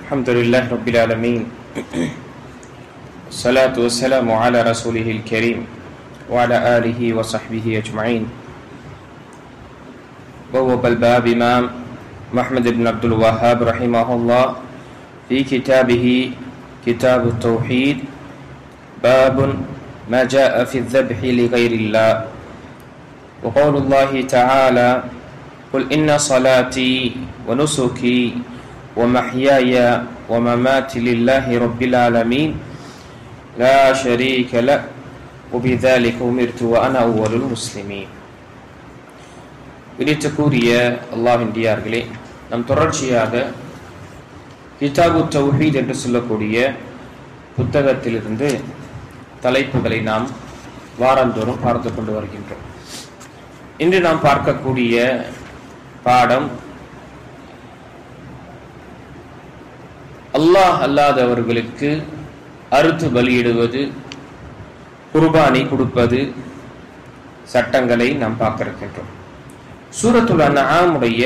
الحمد لله رب العالمين الصلاة والسلام على رسوله الكريم وعلى آله وصحبه أجمعين. بواب الباب إمام محمد بن عبد الوهاب رحمه الله في كتابه كتاب التوحيد باب ما جاء في الذبح لغير الله. وقول الله تعالى قل إن صلاتي ونسكي ومحياي ومماتي لله رب العالمين لا شريك له وبذلك أمرت وأنا أول المسلمين. இடித்துக்கூறிய அல்லாஹ்வின் டியார்களே, நம் தொடர்ச்சியாக கிதாபு தௌஹீத் என்று சொல்லக்கூடிய புத்தகத்திலிருந்து தலைப்புகளை நாம் வாரந்தோறும் பார்த்து கொண்டு வருகின்றோம். இன்று நாம் பார்க்கக்கூடிய பாடம் அல்லாஹ் அல்லாதவர்களுக்கு அறுத்து பலியிடுவது, குர்பானி கொடுப்பது சட்டங்களை நாம் பார்க்க இருக்கின்றோம். சூரத்துல் அன்ஆம் உடைய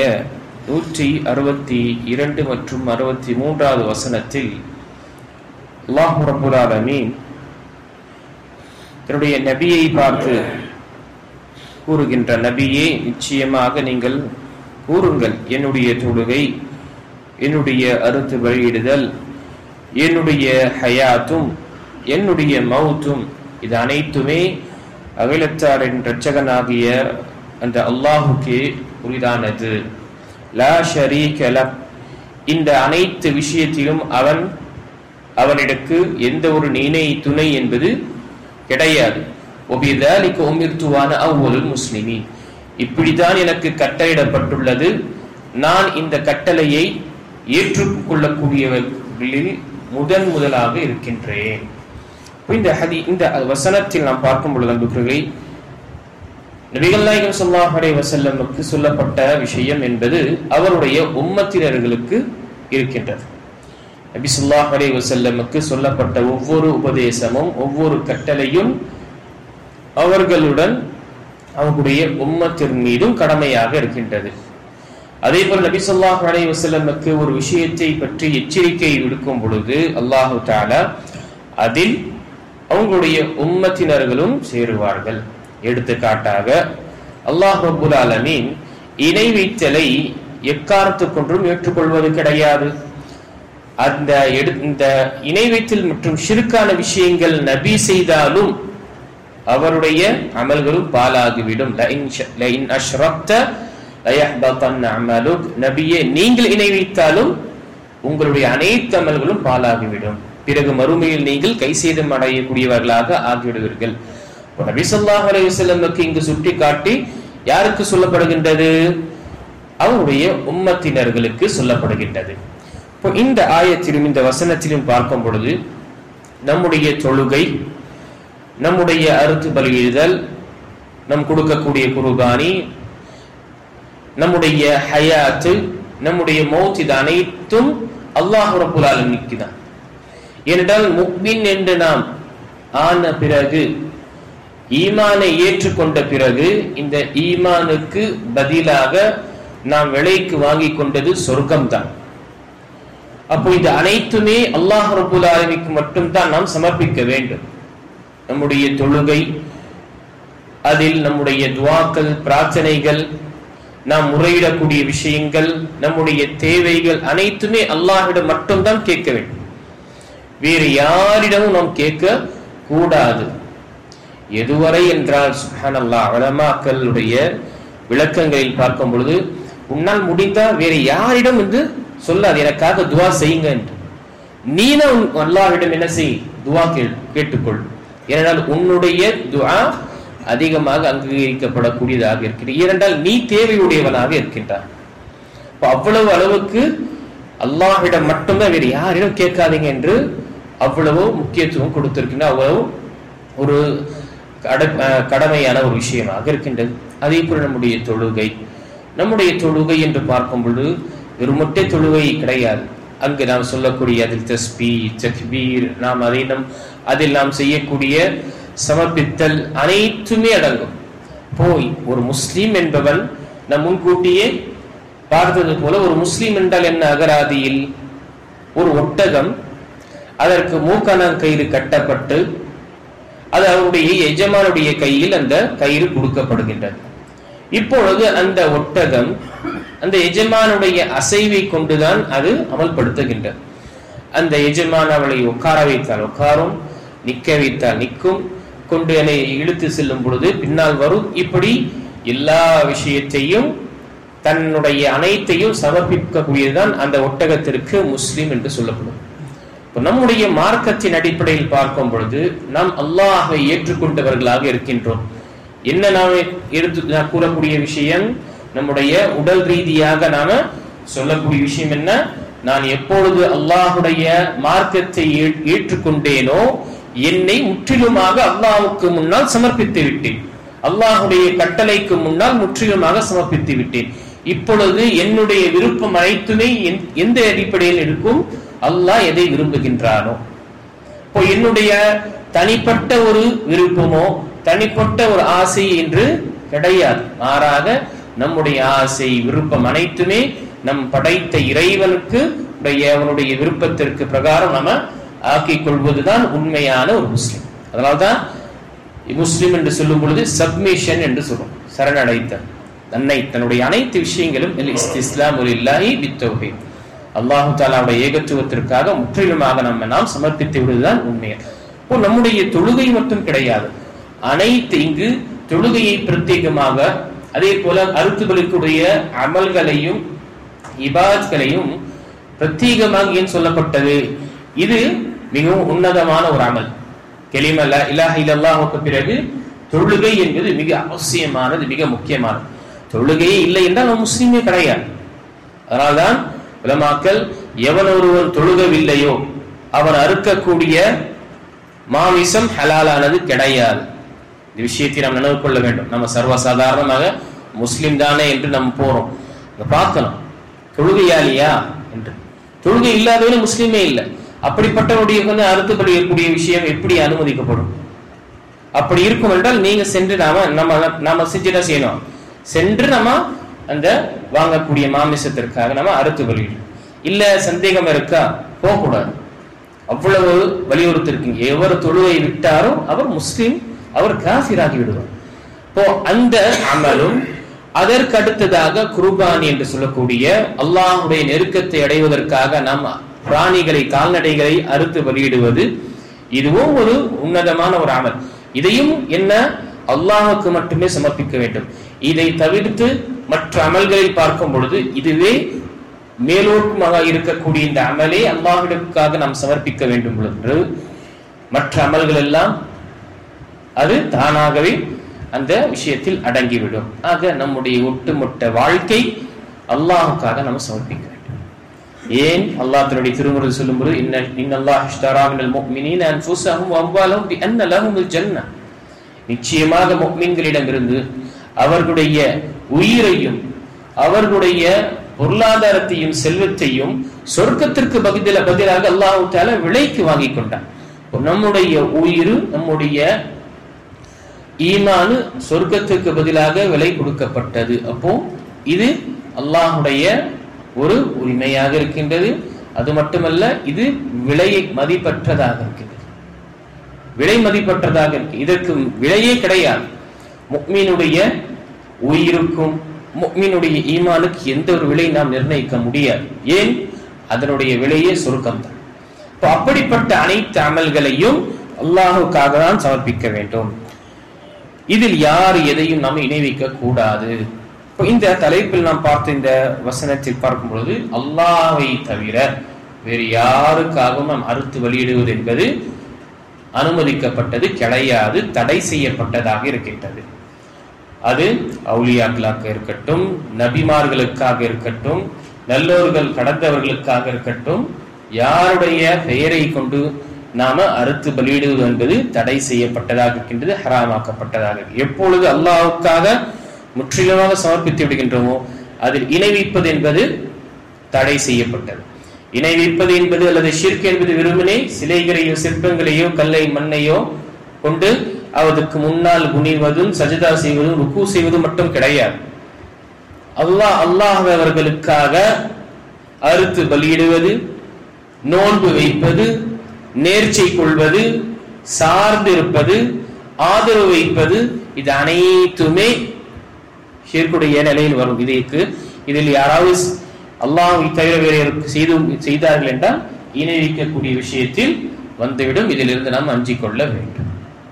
162 மற்றும் 63வது வசனத்தில் அல்லாஹ் ரப்பல் ஆலமீன் தன்னுடைய நபியை பார்த்து கூறுகின்ற, நபியே, நிச்சயமாக நீங்கள் கூறுங்கள், என்னுடைய தொழுகை, என்னுடைய அறுத்து பலியிடுதல், என்னுடைய ஹயாத்தும் என்னுடைய மௌத்தும், இது அனைத்துமே அகிலத்தாரின் இரட்சகனாகிய அந்த அல்லாஹுக்கே உரிதானது. லா ஷரீக லஹ், இந்த அனைத்து விஷயத்திலும் அவனிடக்கு எந்த ஒரு இணை துணை என்பது கிடையாது. وَبِذَلِكَ أُمِرْتُ وَأَنَا أَوَّلُ الْمُسْلِمِينَ, இப்படித்தான் எனக்கு கட்டளையிடப்பட்டுள்ளது, நான் இந்த கட்டளையை ஏற்றுக்கொள்ளக்கூடியவர்களில் முதலாக இருக்கின்றேன். இந்த வசனத்தில் நாம் பார்க்கும் பொழுது அன்புகளே, நபிகள் நாயகம் ஸல்லல்லாஹு அலைஹி வஸல்லமுக்கு சொல்லப்பட்ட விஷயம் என்பது அவருடைய உம்மத்தினர்களுக்கு இருக்கின்றது. நபி ஸல்லல்லாஹு அலைஹி வஸல்லமுக்கு சொல்லப்பட்ட ஒவ்வொரு உபதேசமும் ஒவ்வொரு கட்டளையும் அவர்களுடன் அவர்களுடைய உம்மத்தின் மீதும் கடமையாக இருக்கின்றது. அதே போல நபி ஸல்லல்லாஹு அலைஹி வஸல்லமுக்கு ஒரு விஷயத்தை பற்றி எச்சரிக்கை விடுக்கும் பொழுது அல்லாஹு தஆலா அதில் அவங்களுடைய உம்மத்தினர்களும் சேருவார்கள். எடுத்துக்காட்டாக அல்லாஹ் ரப்பல் ஆலமீன் இணை வைத்தலை எக்காரணத்துக் கொண்டும் ஏற்றுக்கொள்வது கிடையாது. இந்த இணை வைத்தல் மற்றும் ஷிர்கான விஷயங்கள் நபி செய்தாலும் அவருடைய அமல்களும் பாலாகிவிடும். லஇன் அஷ்ரக்த லயஹ்பதன்ன அமலுக், நபியே, நீங்கள் இணை வைத்தாலும் உங்களுடைய அனைத்து அமல்களும் பாலாகிவிடும், பிறகு மறுமையில் நீங்கள் கை சேதம் அடையக்கூடியவர்களாக ஆகிவிடுவீர்கள். நபி ஸல்லல்லாஹு அலைஹி வஸல்லமுக்கு இங்கு சுட்டி காட்டி யாருக்கு சொல்லப்படுகின்றது? அவருடைய உம்மத்தினர்களுக்கு சொல்லப்படுகின்றது. இப்போ இந்த ஆயத்திலும் இந்த வசனத்திலும் பார்க்கும் பொழுது நம்முடைய தொழுகை, நம்முடைய அறுத்து பலியிடுதல், நம் கொடுக்கக்கூடிய குர்பானி, நம்முடைய ஹயாத்து, நம்முடைய மௌத், இது அனைத்தும் அல்லாஹ் ரப்பல் ஆலமீனுக்கு தான். ஏனென்றால் முஃமின் என்று நாம் ஆன பிறகு, ஈமானை ஏற்றுக்கொண்ட பிறகு, இந்த ஈமானுக்கு பதிலாக நாம் விலைக்கு வாங்கி கொண்டது சொர்க்கம்தான். அப்போ இது அனைத்துமே அல்லாஹ் ரப்பல் ஆலமீனுக்கு மட்டும்தான் நாம் சமர்ப்பிக்க வேண்டும். நம்முடைய தொழுகை, அதில் நம்முடைய துஆக்கள், பிரார்த்தனைகள், நாம் முறையிடக்கூடிய விஷயங்கள், நம்முடைய தேவைகள் அனைத்துமே அல்லாஹ்விடம் மட்டும்தான் கேட்க வேண்டும். வேறு யாரிடமும் நாம் கேட்க கூடாது. எதுவரை என்றால் சுப்ஹானல்லாஹ், உலமாக்களுடைய விளக்கங்களில் பார்க்கும் பொழுது, உன்னால் முடிந்தால் வேறு யாரிடம் என்று சொல்லாது, எனக்காக துஆ செய்யுங்க என்று. நீனும் அல்லாஹ்விடம் என்ன செய்? துஆ கேட்டுக்கொள். ஏனென்றால் உன்னுடைய துஆ அதிகமாக அங்கீகரிக்கப்படக்கூடியதாக இருக்கிறது. ஏனென்றால் நீ தேவையுடையவனாக இருக்கின்றார். அவ்வளவு அளவுக்கு அல்லாஹ்விடம் மட்டும்தான், வேறு யாரிடம் கேட்காதீங்க என்று அவ்வளவு முக்கியத்துவம் கொடுத்திருக்கின்ற அவ்வளவு ஒரு கடமையான ஒரு விஷயமாக இருக்கின்றது. அதே போல நம்முடைய தொழுகை என்று பார்க்கும் பொழுது ஒரு மொட்டை தொழுகை கிடையாது. அங்கு நாம் சொல்லக்கூடிய அதில் தஸ்பீஹ், தக்பீர், அதில் நாம் செய்யக்கூடிய சமர்ப்பித்தல் அனைத்துமே அடங்கும். போய் ஒரு முஸ்லீம் என்பவன் நம் முன்கூட்டியே பார்த்தது போல, ஒரு முஸ்லீம் என்றால் என்ன? அகராதியில் ஒரு ஒட்டகம், அதற்கு மூக்கணம் கயிறு கட்டப்பட்டு அது அவருடைய எஜமானுடைய கையில் அந்த கயிறு கொடுக்கப்படுகின்றது. இப்பொழுது அந்த ஒட்டகம் அந்த எஜமானுடைய அசைவை கொண்டுதான் அது அமல்படுத்துகின்றது. அந்த எஜமான் அவளை உட்கார வைத்தால் உட்காரும், நிக்க வைத்தால் நிற்கும், கொண்டு என்னை இழுத்து செல்லும் பொழுது பின்னால் வரும். இப்படி எல்லா விஷயத்தையும் தன்னுடைய அனைத்தையும் சமர்ப்பிக்கக்கூடியதுதான் அந்த ஒட்டகத்திற்கு முஸ்லிம் என்று சொல்லப்படும். நம்முடைய மார்க்கத்தின் அடிப்படையில் பார்க்கும் பொழுது நாம் அல்லாஹை ஏற்றுக்கொண்டவர்களாக இருக்கின்றோம். என்ன நாம் கூறக்கூடிய விஷயம், நம்முடைய உடல் ரீதியாக நாம சொல்லக்கூடிய விஷயம் என்ன, நான் எப்பொழுது அல்லாஹுடைய மார்க்கத்தை ஏற்றுக்கொண்டேனோ என்னை முற்றிலுமாக அல்லாஹுக்கு முன்னால் சமர்ப்பித்து விட்டேன், அல்லாஹுடைய கட்டளைக்கு முன்னால் முற்றிலுமாக சமர்ப்பித்து விட்டேன். இப்பொழுது என்னுடைய விருப்பம் அனைத்துமே எந்த அடிப்படையில் இருக்கும், அல்லாஹ் எதை விரும்புகின்றானோ. இப்போ என்னுடைய தனிப்பட்ட ஒரு விருப்பமோ தனிப்பட்ட ஒரு ஆசை என்று கிடையாது. மாறாக நம்முடைய ஆசை விருப்பம் அனைத்துமே நம் படைத்த இறைவனுக்கு அவனுடைய விருப்பத்திற்கு பிரகாரம் நம்ம ஆக்கிக் கொள்வதுதான் உண்மையான ஒரு முஸ்லிம். அதனால்தான் முஸ்லிம் என்று சொல்லும் பொழுது சப்மிஷன் என்று சொல்லும், சரணடைத்தல், தன்னுடைய அனைத்து விஷயங்களும் அல்லாஹு தஆலாவுடைய ஏகத்துவத்திற்காக முற்றிலுமாக நாம் சமர்ப்பித்து விடுவதுதான் உண்மை. இப்போ நம்முடைய தொழுகை மட்டும் கிடையாது, அனைத்து இங்கு தொழுகையை பிரத்யேகமாக, அதே போல அறுத்துபலிக்குடைய அமல்களையும் இபாத்களையும் பிரத்யேகமாக ஏன் சொல்லப்பட்டது? இது மிகவும் உன்னதமான ஒரு அமல். கலிமா லா இலாஹ இல்லல்லாஹ்வுக்கு பிறகு தொழுகை என்பது மிக அவசியமானது, மிக முக்கியமானது. தொழுகையே இல்லை என்றால் அவன் முஸ்லிமே கிடையாது. அதனால்தான் உலமாக்கள் எவன் ஒருவன் தொழுகவில்லையோ அவன் அறுக்கக்கூடிய மாமிசம் ஹலாலானது கிடையாது. இந்த விஷயத்தை நாம் நினைவு கொள்ள வேண்டும். நம்ம சர்வசாதாரணமாக முஸ்லிம் தானே என்று நம்ம போறோம், பார்க்கணும் தொழுகையாளியா என்று. தொழுகை இல்லாதவனே முஸ்லிமே இல்லை. அப்படிப்பட்டவருடைய அறுத்துப்படக்கூடிய விஷயம் எப்படி அனுமதிக்கப்படும்? அப்படி இருக்கும் என்றால் நீங்க சென்று நாம செஞ்சுதான் செய்யணும். சென்று நம்ம அந்த வாங்கக்கூடிய மாமிசத்திற்காக நம்ம அறுத்து பலியிடும். இல்ல சந்தேகம் இருக்கா, போகக்கூடாது. அவ்வளவு வலியுறுத்தி இருக்கீங்க. எவர் தொழுகை விட்டாரோ அவர் முஸ்லிம், அவர் காஃபிராகி விடுவார். இப்போ அந்த அமலும் அதற்கு அடுத்ததாக குர்பானி என்று சொல்லக்கூடிய அல்லாஹுடைய நெருக்கத்தை அடைவதற்காக நாம் பிராணிகளை, கால்நடைகளை அறுத்து பலியிடுவது, இதுவும் ஒரு உன்னதமான ஒரு அமல். இதையும் என்ன அல்லாஹுக்கு மட்டுமே சமர்ப்பிக்க வேண்டும். இதை தவிர்த்து மற்ற அமல்களை பார்க்கும் பொழுது இதுவே மேலோட்டமாக இருக்கக்கூடிய இந்த அமலே அல்லாஹ்விற்காக நாம் சமர்ப்பிக்க வேண்டும் என்று மற்ற அமல்கள் எல்லாம் அது தானாகவே அந்த விஷயத்தில் அடங்கிவிடும். ஆக நம்முடைய ஒட்டுமொத்த வாழ்க்கை அல்லாஹுக்காக நம்ம சமர்ப்பிக்க வேண்டும். ஏன் அல்லாஹ் தன்னுடைய திருமுறையில் சொல்லும்போது இன்னல்லாஹ் இஷ்தரா மினல் முஃமினீன அன்ஃபுஸஹும் வ அம்வாலஹும் பிஅன்ன லஹுமுல் ஜன்னah, நிச்சயமாக முஃமின்களிடமிருந்து அவர்களுடைய உயிரையும் அவர்களுடைய பொருளாதாரத்தையும் செல்வத்தையும் சொர்க்கத்திற்கு பதிலாக அல்லாஹ் தஆலா விலைக்கு வாங்கி கொண்டான். நம்முடைய உயிர், நம்முடைய ஈமான் சொர்க்கத்துக்கு பதிலாக விலை கொடுக்கப்பட்டது. அப்போ இது அல்லாஹுடைய ஒரு உரிமையாக இருக்கின்றது. அது மட்டுமல்ல, இது விலை மதிப்பற்றதாக இருக்கின்றது, விலை மதிப்பற்றதாக இருக்கு. இதற்கு விலையே கிடையாது. முஃமினுடைய உயிருக்கும் முஃமினுடைய ஈமானுக்கு எந்த ஒரு விலை நாம் நிர்ணயிக்க முடியாது. ஏன்? அதனுடைய விலையே சொர்க்கம் தான். இப்போ அப்படிப்பட்ட அனைத்து அமல்களையும் அல்லாஹுக்காக தான் சமர்ப்பிக்க வேண்டும். இதில் யார் எதையும் நாம் இணை வைக்க கூடாது. இப்போ இந்த தலைப்பில் நாம் பார்த்த இந்த வசனத்தில் பார்க்கும் பொழுது அல்லாஹ்வை தவிர வேறு யாருக்காகவும் நாம் அறுத்து வெளியிடுவது என்பது அனுமதிக்கப்பட்டது கிடையாது, தடை செய்யப்பட்டதாக இருக்கின்றது. அது அவுலியாக்களாக இருக்கட்டும், நபிமார்களுக்காக இருக்கட்டும், நல்லோர்கள் கடந்தவர்களுக்காக இருக்கட்டும், யாருடைய பெயரை கொண்டு நாம அறுத்து பலியிடுவது என்பது தடை செய்யப்பட்டதாக இருக்கின்றது, ஹராமாக்கப்பட்டதாக. எப்பொழுது அல்லாஹ்வுக்காக முற்றிலுமாக சமர்ப்பித்து விடுகின்றோமோ அதில் இணை வைப்பது என்பது தடை செய்யப்பட்டது. இணை வைப்பது என்பது அல்லது ஷிர்க் என்பது வெறுமனே சிலைகளையோ சிற்பங்களையோ கல்லை மண்ணையோ கொண்டு அவருக்கு முன்னால் குனிவதும் சஜதா செய்வதும் ருக்கு செய்வதும் மட்டும் கிடையாது. அல்லாஹ் அவர்களுக்காக அறுத்து பலியிடுவது, நோன்பு வைப்பது, நேர்ச்சை கொள்வது, சார்ந்து இருப்பது, ஆதரவு வைப்பது, இது அனைத்துமே ஷிர்க்குடைய நிலையில் வரும். இதில் யாராவது அல்லாஹ்வை தவிர வேறு செய்தார்கள் என்றால் இணை வைக்கக்கூடிய விஷயத்தில் வந்துவிடும். இதிலிருந்து நாம் அஞ்சிக் கொள்ள வேண்டும்.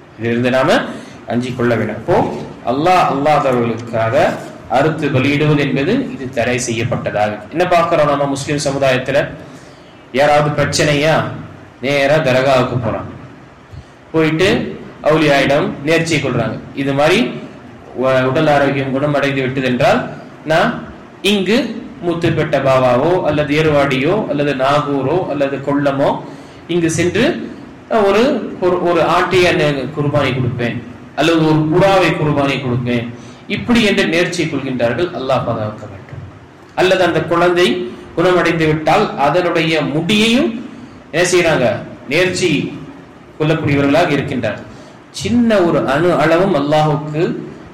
அப்போ அல்லாதவர்களுக்காக அறுத்து பலியிடுவது என்பது இது தடை செய்யப்பட்டதாக. என்ன பார்க்கிறோம் நம்ம முஸ்லிம் சமுதாயத்துல? யாராவது பிரச்சனையா நேரா தர்காவுக்கு போறாங்க, போயிட்டு அவுலியாயிடம் நேர்ச்சை கொள்றாங்க. இது மாதிரி உடல் ஆரோக்கியம் குணமடைந்து விட்டது என்றால் நான் இங்கு முத்துப்பெட்ட பாவாவோ அல்லது ஏர்வாடியோ அல்லது நாகூரோ அல்லது கொல்லமோ இங்கு சென்று ஒரு ஆட்டையை குர்பானை கொடுப்பேன் அல்லது ஒரு புறாவை குர்பானை கொடுப்பேன், இப்படி என்று நேர்ச்சை கொள்கின்றார்கள். அல்லாஹ் பாதுகாக்க வேண்டும். அல்லது அந்த குழந்தை குணமடைந்து விட்டால் அதனுடைய முடியையும் என்ன செய்யறாங்க, நேர்ச்சி கொள்ளக்கூடியவர்களாக இருக்கின்றார்கள். சின்ன ஒரு அணு அளவும் அல்லாஹுக்கு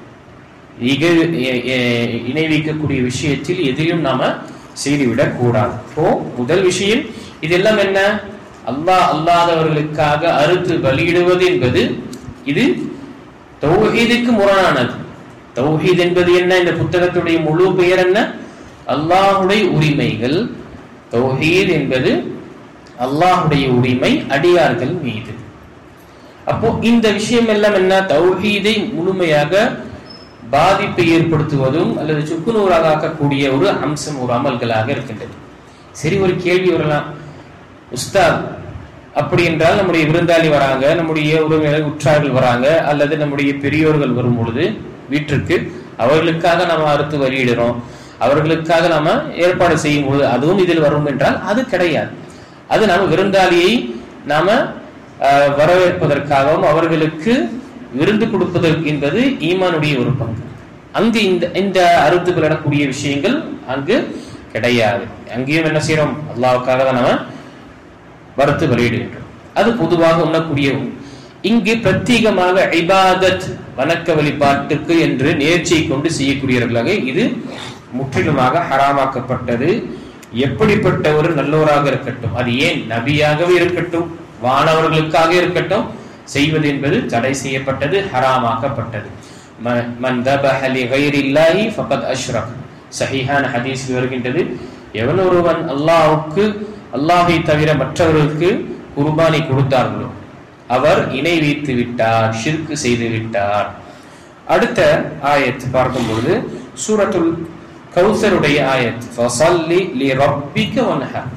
இணை வைக்கக்கூடிய விஷயத்தில் எதிலும் நாம செய்துவிடக் கூடாது. இப்போ முதல் விஷயம் இதெல்லாம் என்ன? அல்லாதவர்களுக்காக அறுத்து பலியிடுவது என்பது இது தௌஹீதுக்கு முரணானது. தௌஹீத் என்பது என்ன? இந்த புத்தகத்துடைய முழு பெயர் என்ன? அல்லாஹுடைய உரிமைகள். தௌஹீத் என்பது அல்லாஹுடைய உரிமை அடியார்கள் மீது. அப்போ இந்த விஷயம் எல்லாம் என்ன? தௌஹீதை முழுமையாக பாதிப்பை ஏற்படுத்துவதும் அல்லது சுக்குநூறாக ஆக்கக்கூடிய ஒரு அம்சம், ஒரு அமல்களாக இருக்கின்றது. சரி, ஒரு கேள்வி வரலாம், உஸ்தாத் அப்படி என்றால் நம்முடைய விருந்தாளி வராங்க, நம்முடைய உறவினர்கள் உற்றார்கள் வராங்க, அல்லது நம்முடைய பெரியோர்கள் வரும் பொழுது வீட்டிற்கு அவர்களுக்காக நாம அறுத்து வெளியிடுறோம், அவர்களுக்காக நாம ஏற்பாடு செய்யும் பொழுது அதுவும் இதில் வரும் என்றால் அது கிடையாது. அது நாம விருந்தாளியை நாம வரவேற்பதற்காகவும் அவர்களுக்கு விருந்து கொடுப்பதற்கு என்பது ஈமானுடைய ஒரு பங்கு. அங்கு இந்த அறுத்து விடக்கூடிய விஷயங்கள் அங்கு கிடையாது. அங்கேயும் என்ன செய்யறோம்? அல்லாஹ்வுக்காக தான் நாம வறுத்து வெளியிடுகின்றோம். அது பொதுவாக உண்ணக்கூடிய. இங்கு பிரத்யேகமாக இபாதத், வணக்க வழிபாட்டுக்கு என்று நேர்ச்சியை கொண்டு செய்யக்கூடியவர்களாக இது முற்றிலுமாக ஹராமாக்கப்பட்டது. எப்படிப்பட்ட ஒரு நல்லோராக இருக்கட்டும், அது ஏன் நபியாகவே இருக்கட்டும், வானவர்களுக்காக இருக்கட்டும், செய்வது என்பது தடை செய்யப்பட்டது, ஹராமாக்கப்பட்டது. மன் தபஹ லிகைரில்லாஹி ஃபகத் அஷ்ரக், சஹீஹான ஹதீஸில் வருகின்றது, எவன் ஒருவன் அல்லாஹை தவிர மற்றவர்களுக்கு குர்பானி கொடுத்தார்களோ அவர் இணை வைத்து விட்டார், ஷிர்க் செய்து விட்டார். அடுத்த ஆயத் பார்க்கும் பொழுது சூரத்துல் கௌசருடைய ஆயத், ஃபஸல்லி லிரப்பிக வன்ஹர்,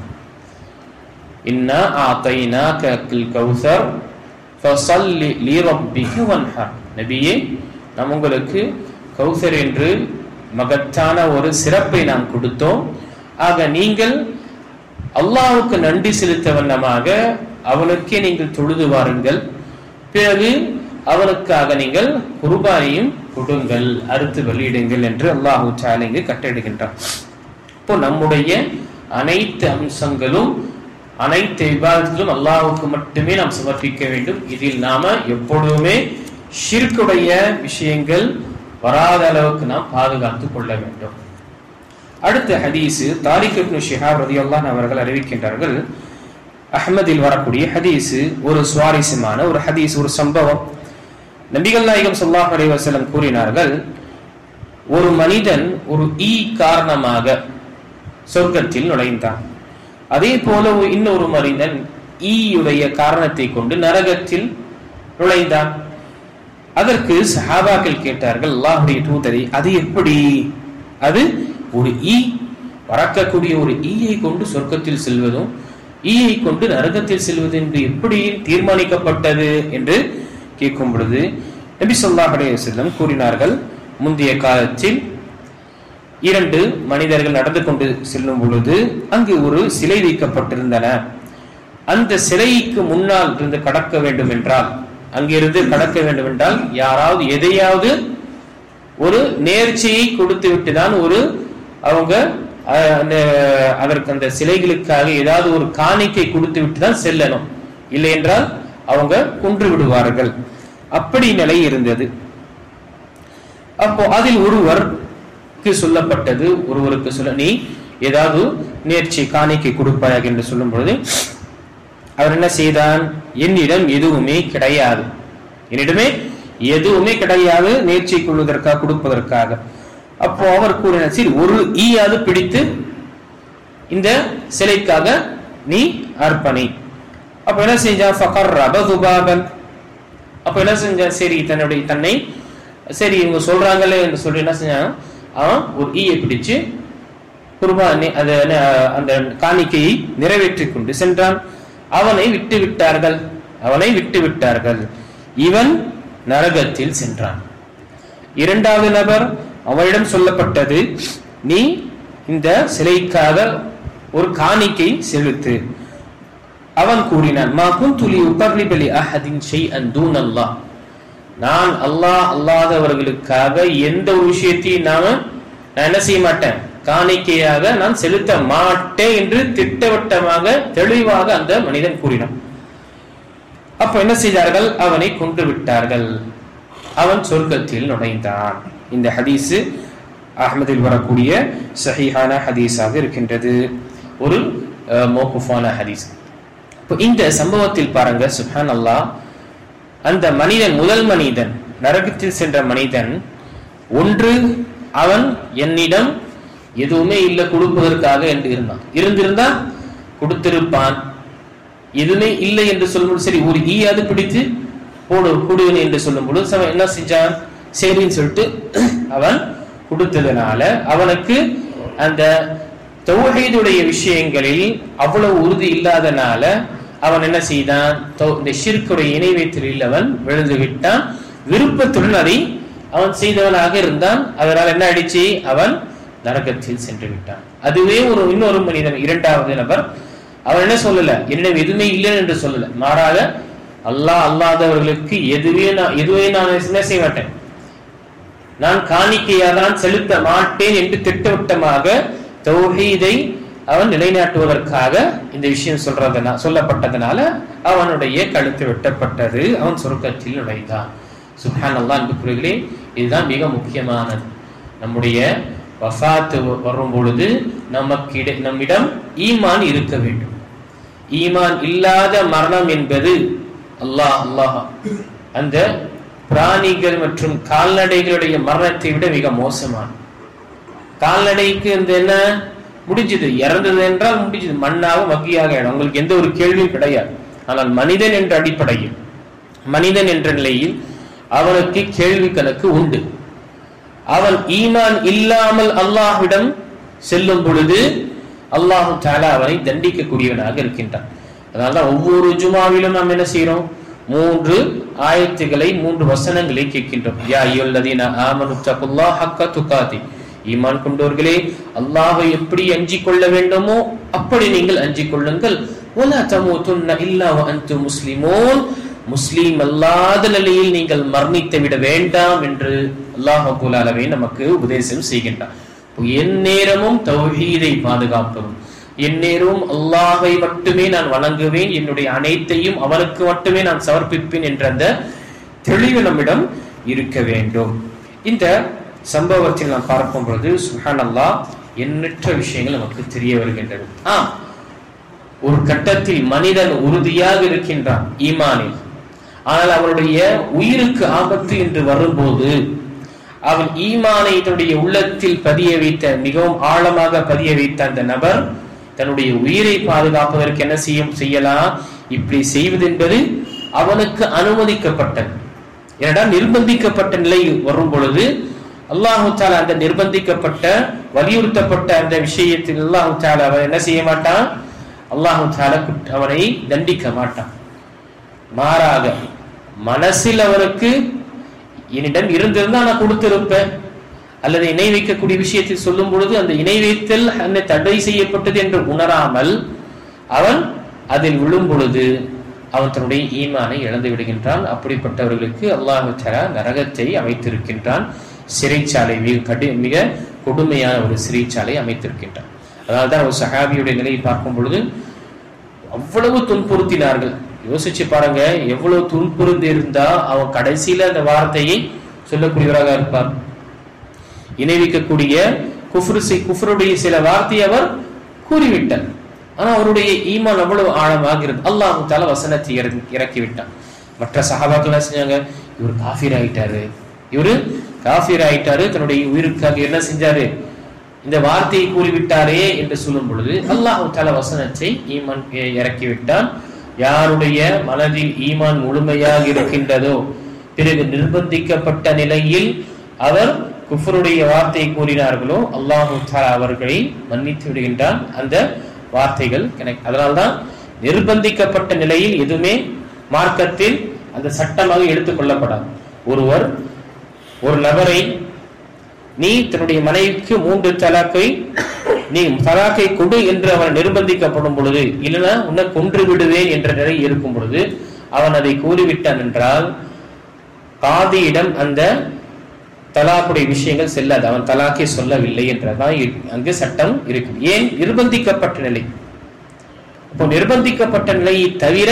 இன்னா ஆதைனாகல் கௌசர் ஃபஸல்லி லிரப்பிக வன்ஹர். நபியே, நாம் உங்களுக்கு கௌசர் என்று மகத்தான ஒரு சிறப்பை நாம் கொடுத்தோம். ஆக நீங்கள் அல்லாஹ்வுக்கு நன்றி செலுத்த வண்ணமாக அவனுக்கே நீங்கள் தொழுது வாருங்கள், பிறகு அவனுக்காக நீங்கள் குர்பானியும் கொடுங்கள், அறுத்து வெளியிடுங்கள் என்று அல்லாஹ் தஆலா இங்கு கட்டளையிடுகின்றார். இப்போ நம்முடைய அனைத்து அம்சங்களும் அனைத்து இபாதத்திலும் அல்லாஹ்வுக்கு மட்டுமே நாம் சமர்ப்பிக்க வேண்டும். இதில் நாம எப்பொழுதுமே ஷிர்க்குடைய விஷயங்கள் வராத அளவுக்கு நாம் பாதுகாத்துக் கொள்ள வேண்டும். அடுத்த ஹதீஸ், தாரிக் இப்னு ஷிஹாப் ரலியல்லாஹு அவர்கள் அறிவிக்கின்றார்கள், அஹ்மதில் வரக்கூடிய ஹதீஸ், ஒரு சுவாரஸ்யமான ஒரு ஹதீஸ், ஒரு சம்பவம். நபிகள் நாயகம் ஸல்லல்லாஹு அலைஹி வஸல்லம் கூறினார்கள், ஒரு மனிதன் ஒரு ஈ காரணமாக சொர்க்கத்தில் நுழைந்தான். அதே போல இன்னொரு மனிதன் ஈயுடைய காரணத்தை கொண்டு நரகத்தில் நுழைந்தான். அதற்கு சஹாபாக்கள் கேட்டார்கள், அல்லாஹ்வுடைய தூதரே, அது எப்படி? அது ஒரு ஈ, பறக்கக்கூடிய ஒரு ஈயை கொண்டு சொர்க்கத்தில் செல்வதும் ஈயை கொண்டு நரகத்தில் செல்வது என்று எப்படி தீர்மானிக்கப்பட்டது என்று கேட்கும் பொழுது நபி ஸல்லல்லாஹு அலைஹி வஸல்லம் கூறினார்கள், முந்தைய காலத்தில் இரண்டு மனிதர்கள் நடந்து கொண்டு செல்லும் பொழுது அங்கு ஒரு சிலை வைக்கப்பட்டிருந்தன. அந்த சிலைக்கு முன்னால் இருந்து கடக்க வேண்டும் என்றால், அங்கிருந்து கடக்க வேண்டும் என்றால் யாராவது எதையாவது ஒரு நேர்ச்சியை கொடுத்து விட்டுதான் அவங்க அதற்கு அந்த சிலைகளுக்காக ஏதாவது ஒரு காணிக்கை கொடுத்து விட்டுதான் செல்லணும், இல்லை என்றால் அவங்க கொன்று விடுவார்கள். அப்படி நிலை இருந்தது. அப்போ அதில் ஒருவருக்கு சொல்லப்பட்டது, நீ ஏதாவது நேர்ச்சி காணிக்கை கொடுப்பாயாக என்று சொல்லும் பொழுது அவர் என்ன செய்தான், என்னிடம் எதுவுமே கிடையாது, என்னிடமே எதுவுமே கிடையாது நேர்ச்சி கொள்வதற்காக கொடுப்பதற்காக. அப்போ அவர் கூறினார், சரி ஒரு ஈயாது பிடித்து இந்த சிலைக்காக நீ அர்ப்பணி. அப்ப என்ன செஞ்சான், ஃபகர்ரப துபாபன். அப்ப என்ன செஞ்சான், சரி தன்னை சரி இவங்க சொல்றாங்களே என்று சொல்லி என்ன செஞ்சான், அவன் ஒரு ஈயை பிடிச்சு குர்பானி அந்த காணிக்கையை நிறைவேற்றி கொண்டு சென்றான். அவனை விட்டு விட்டார்கள். இவன் நரகத்தில் சென்றான். இரண்டாவது நபர், அவனிடம் சொல்லப்பட்டது, நீ இந்த சிலைக்காக ஒரு காணிக்கை செலுத்து. அவன் கூறினான், மா குன்து லியுகர்ரிப லிஅஹதின் ஷைஅன் தூனல்லாஹ், நான் அல்லாஹ் அல்லாதவர்களுக்காக எந்த ஒரு விஷயத்தையும் நான் என்ன செய்ய மாட்டேன், காணிக்கையாக நான் செலுத்த மாட்டேன் என்று திட்டவட்டமாக தெளிவாக அந்த மனிதன் கூறினான். அப்ப என்ன செய்தார்கள், அவனை கொன்று விட்டார்கள். அவன் சொர்க்கத்தில் நுழைந்தான். இந்த ஹதீஸ் அஹ்மதில் வரக்கூடிய சஹீஹான ஹதீஸாக இருக்கின்றது, ஒரு மௌகூஃபான ஹதீஸ். இப்போ இந்த சம்பவத்தில் பாருங்க, சுப்ஹானல்லாஹ், அந்த மனிதன், முதல் மனிதன், நரகத்தில் சென்ற மனிதன், ஒன்று அவன் என்னிடம் எதுவுமே இல்லை கொடுப்பதற்காக என்று இருந்திருந்தா கொடுத்திருப்பான். எதுவுமே இல்லை என்று சொல்லும்போது, சரி ஒரு ஈயாது பிடித்து கொடுவேன் என்று சொல்லும் பொழுது என்ன செஞ்சான், சரின்னு சொல்லிட்டு அவன் கொடுத்ததுனால அவனுக்கு அந்த தௌஹீதுடைய விஷயங்களில் அவ்வளவு உறுதி இல்லாதனால அவன் என்ன செய்தான், இந்த ஷிர்க்குடைய இணை வைத்தலில் அவன் விழுந்து விட்டான். விருப்பத்துடன் அதை அவன் செய்தவனாக இருந்தான். அதனால் என்ன ஆயிடுச்சு, அவன் நரகத்தில் சென்று விட்டான். அதுவே இன்னொரு மனிதன், இரண்டாவது நபர், அவன் என்ன சொல்லல, என்னிடம் எதுவுமே இல்லை என்று சொல்லல, மாறாக அல்லாஹ் அல்லாதவர்களுக்கு எதுவே நான் என்ன செய்ய மாட்டேன், நான் காணிக்கையாக தான் செலுத்த மாட்டேன் என்று திட்டவட்டமாக தௌஹீதை அவன் நிலைநாட்டுவதற்காக இந்த விஷயம் சொல்லப்பட்டதனால அவனுடைய கழுத்து வெட்டப்பட்டது, அவன் சொர்க்கத்தில் நுழைந்தான். சுப்ஹானல்லாஹ் அன்புக்குரியவர்களே, இதுதான் மிக முக்கியமானது. நம்முடைய வஃபாத் வரும் பொழுது நம்மிடம் ஈமான் இருக்க வேண்டும். ஈமான் இல்லாத மரணம் என்பது அல்லாஹ் அந்த பிராணிகள் மற்றும் கால்நடைகளுடைய மரணத்தை விட மிக மோசமான. கால்நடைக்கு இந்த என்ன முடிஞ்சது, இறந்தது என்றால் முடிஞ்சது, மண்ணாக மக்கியாக, உங்களுக்கு எந்த ஒரு கேள்வியும் கிடையாது. ஆனால் மனிதன் என்ற அடிப்படையில், மனிதன் என்ற நிலையில் அவனுக்கு கேள்வி கணக்கு உண்டு. அவன் ஈமான் இல்லாமல் அல்லாஹ்விடம் செல்லும் பொழுது அல்லாஹு தஆலா அவனை தண்டிக்கக்கூடியவனாக இருக்கின்றான். அதனால்தான் ஒவ்வொரு ஜுமாவிலும் நாம் என்ன செய்யறோம், 3 ஆயத்துகளை 3 வசனங்களை கேட்கின்றோம். யா அய்யுல்லதீன ஆமனு தகுல்லாஹ ஹக்க துகாதி, ஈமான் கொண்டவர்களே அல்லாஹ்வை எப்படி அஞ்சிக் கொள்ள வேண்டுமோ அப்படி நீங்கள் அஞ்சிக் கொள்ளுங்கள். வலா தமூதுன்ன இல்லா வ அன்தும் முஸ்லிமூன், முஸ்லிம் அல்லாத நிலையில் நீங்கள் மரணித்து விட வேண்டாம் என்று அல்லாஹ் ரப்பல் ஆலமீன் நமக்கு உபதேசம் செய்கின்றார். எந்நேரமும் தௌஹீதை பாதுகாப்பதும், எந்நேரமும் அல்லாஹை மட்டுமே நான் வணங்குவேன், என்னுடைய அனைத்தையும் அவனுக்கு மட்டுமே நான் சமர்ப்பிப்பேன் என்ற அந்த தெளிவு நம்மிடம் இருக்க வேண்டும். இந்த சம்பவத்தில் நாம் பார்க்கும் பொழுது சுப்ஹானல்லாஹ் எண்ணற்ற விஷயங்கள் நமக்கு தெரிய வருகின்றது. ஒரு கட்டத்தில் மனிதன் உறுதியாக இருக்கின்றான் ஈமானில், ஆனால் அவனுடைய உயிருக்கு ஆபத்து என்று வரும்போது அவன் ஈமானை தன்னுடைய உள்ளத்தில் பதிய வைத்த, மிகவும் ஆழமாக பதிய வைத்த அந்த நபர் தன்னுடைய உயிரை பாதுகாப்பதற்கு என்ன செய்யலாம், இப்படி செய்வது என்பது அவனுக்கு அனுமதிக்கப்பட்டது. ஏனென்றால் நிர்பந்திக்கப்பட்ட நிலை வரும் பொழுது அல்லாஹு தஆலா அந்த நிர்பந்திக்கப்பட்ட, வலியுறுத்தப்பட்ட அந்த விஷயத்தில் அல்லாஹு தஆலா அவன் என்ன செய்ய மாட்டான், அல்லாஹு தஆலா அவனை தண்டிக்க மாட்டான். மாறாக மனசில் அவனுக்கு என்னிடம் இருந்திருந்தா நான் கொடுத்திருப்பேன், அல்லது இணை வைக்கக்கூடிய விஷயத்தில் சொல்லும் பொழுது அந்த இணை வைத்தல் தடை செய்யப்பட்டது என்று உணராமல் அவன் அதில் விழும் பொழுது அவன் தன்னுடைய ஈமானை இழந்து விடுகின்றான். அப்படிப்பட்டவர்களுக்கு அல்லாஹ் தஆலா நரகத்தை அமைத்திருக்கின்றான், சிறைச்சாலை, மிக கொடுமையான ஒரு சிறைச்சாலை அமைத்திருக்கின்றான். அதனால்தான் ஒரு சஹாபியுடைய நிலையை பார்க்கும் பொழுது அவ்வளவு துன்புறுத்தினார்கள். யோசிச்சு பாருங்க, எவ்வளவு துன்புறுத்தி இருந்தா அவன் கடைசியில அந்த வார்த்தையை சொல்லக்கூடியவராக இருப்பார். இணைவிக்கக்கூடிய குஃப்ருடைய சில வார்த்தையை அவர் கூறிவிட்டார். ஆனா அவருடைய ஈமான் அவ்வளவு ஆழமாகிறது. அல்லாஹ் தஆலா வசனத்தை இறக்கி விட்டான். மற்ற சஹாபாக்கள் என்ன செஞ்சாங்க? இவர் காஃபிர் ஆயிட்டாரு, தன்னுடைய உயிருக்காக என்ன செஞ்சாரு? இந்த வார்த்தையை கூறிவிட்டாரே என்று சொல்லும் பொழுது அல்லாஹ் தஆலா வசனத்தை ஈமான் இறக்கி விட்டான். யாருடைய மனதில் ஈமான் முழுமையாக இருக்கின்றதோ, பிறகு நிர்பந்திக்கப்பட்ட நிலையில் அவர் குஃப்ருடைய வார்த்தையை கூறினார்களோ, அல்லாஹ் தஆலா அவர்களை மன்னித்து விடுகின்றான். அந்த வார்த்தைகள் அதனால்தான் நிர்பந்திக்கப்பட்ட நிலையில் எதுவுமே மார்க்கத்தில் அந்த சட்டமாக எடுத்துக் கொள்ளப்படாது. ஒரு நபரை நீ தன்னுடைய மனைவிக்கு 3 தலாக்கை நீ தலாக்கை கொடு என்று அவன் நிர்பந்திக்கப்படும் பொழுது, இல்லைன்னா உன்னை கொன்று விடுவேன் என்ற நிலை இருக்கும் பொழுது அவன் அதை கூறிவிட்டான் என்றால் காதியிடம் அந்த தலாக்குடைய விஷயங்கள் செல்லாது. அவன் தலாக்கை சொல்லவில்லை என்றதான் அங்கு சட்டம் இருக்கு. ஏன்? நிர்பந்திக்கப்பட்ட நிலை. இப்போ நிர்பந்திக்கப்பட்ட நிலையை தவிர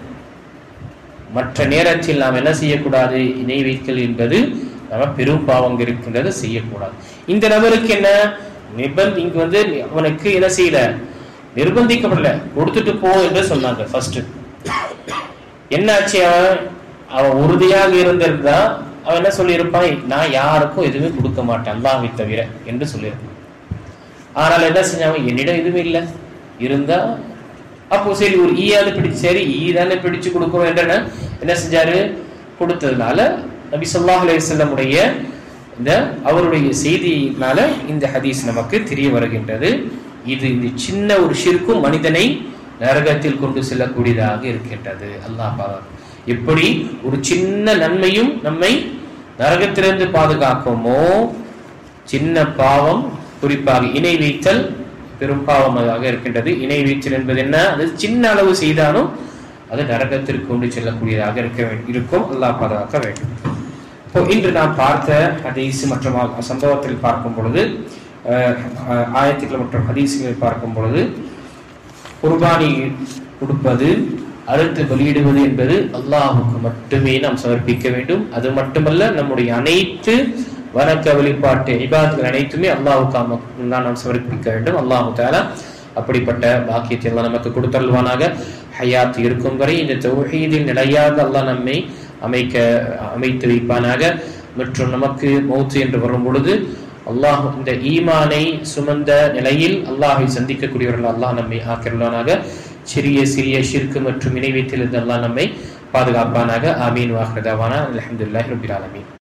மற்ற நேரத்தில் நாம் என்ன செய்யக்கூடாது? இணை வைத்தல் என்பது நம்ம பெரும் பாவம் இருக்கின்றது, செய்யக்கூடாது. இந்த நபருக்கு என்ன இங்கு அவனுக்கு என்ன செய்யல, நிர்பந்திக்கப்படல, கொடுத்துட்டு போ என்று சொன்னாங்க. ஃபர்ஸ்ட் என்னாச்சு? அவன் உறுதியாக இருந்திருந்தா அவன் என்ன சொல்லியிருப்பான்? நான் யாருக்கும் எதுவுமே கொடுக்க மாட்டேன் அல்லாஹ்வை தவிர என்று சொல்லியிருப்பான். ஆனால் என்ன செஞ்சாங்க? என்னிடம் எதுவுமே இல்லை இருந்தா அப்போ சரி ஒரு ஈயாவது பிடிச்சு, சரி ஈதானே பிடிச்சு கொடுக்கணும் என்ற என்ன செஞ்சாரு? கொடுத்ததுனால நபி ஸல்லல்லாஹு அலைஹி வஸல்லம் உடைய இந்த அவருடைய செய்தியினால இந்த ஹதீஸ் நமக்கு தெரிய வருகின்றது. இது இந்த சின்ன ஒரு ஷிர்க்கும் மனிதனை நரகத்தில் கொண்டு செல்லக்கூடியதாக இருக்கின்றது. அல்லாஹ் பாதுகாக்கும். எப்படி ஒரு சின்ன நன்மையும் நம்மை நரகத்திலிருந்து பாதுகாக்குமோ, சின்ன பாவம், குறிப்பாக இணை வைத்தல் பெரும் பாவமாக இருக்கின்றது. இணை வைத்தல் என்பது என்ன? அது சின்ன அளவு செய்தாலும் அது நரகத்திற்கு கொண்டு செல்லக்கூடியதாக இருக்கும். அல்லாஹ் பாதுகாக்க வேண்டும். இப்போ இன்று நாம் பார்த்த ஹதீஸ் மற்றும் சம்பவத்தில் பார்க்கும் பொழுது, ஆயத்துக்கள் மற்றும் ஹதீஸ்களை பார்க்கும் பொழுது, குர்பானி கொடுப்பது, அறுத்து பலியிடுவது என்பது அல்லாஹுக்கு மட்டுமே நாம் சமர்ப்பிக்க வேண்டும். அது மட்டுமல்ல, நம்முடைய அனைத்து வணக்க வழிபாட்டு இபாதத்துகள் அனைத்துமே அல்லாஹுக்கு நாம் சமர்ப்பிக்க வேண்டும். அல்லாஹு தஆலா அப்படிப்பட்ட பாக்கியத்தை எல்லாம் நமக்கு கொடுத்தருள்வானாக. ஹயாத் இருக்கும் வரை இந்த தௌஹீதில் நிலையாக அல்லாஹ் நம்மை அமைத்து வைப்பானாக. மற்றும் நமக்கு மௌத் என்று வரும் பொழுது அல்லாஹ் இந்த ஈமானை சுமந்த நிலையில் அல்லாஹை சந்திக்கக்கூடியவர்கள் அல்லாஹ் நம்மை ஆக்கிரலானாக. சிறிய சிறிய ஷிர்க் மற்றும் இணை வைத்தலிருந்து அல்லாஹ் நம்மை பாதுகாப்பானாக. ஆமீன். வாஹிர் தஅவானா அல்ஹம்துலில்லாஹி ரப்பில் ஆலமீன்.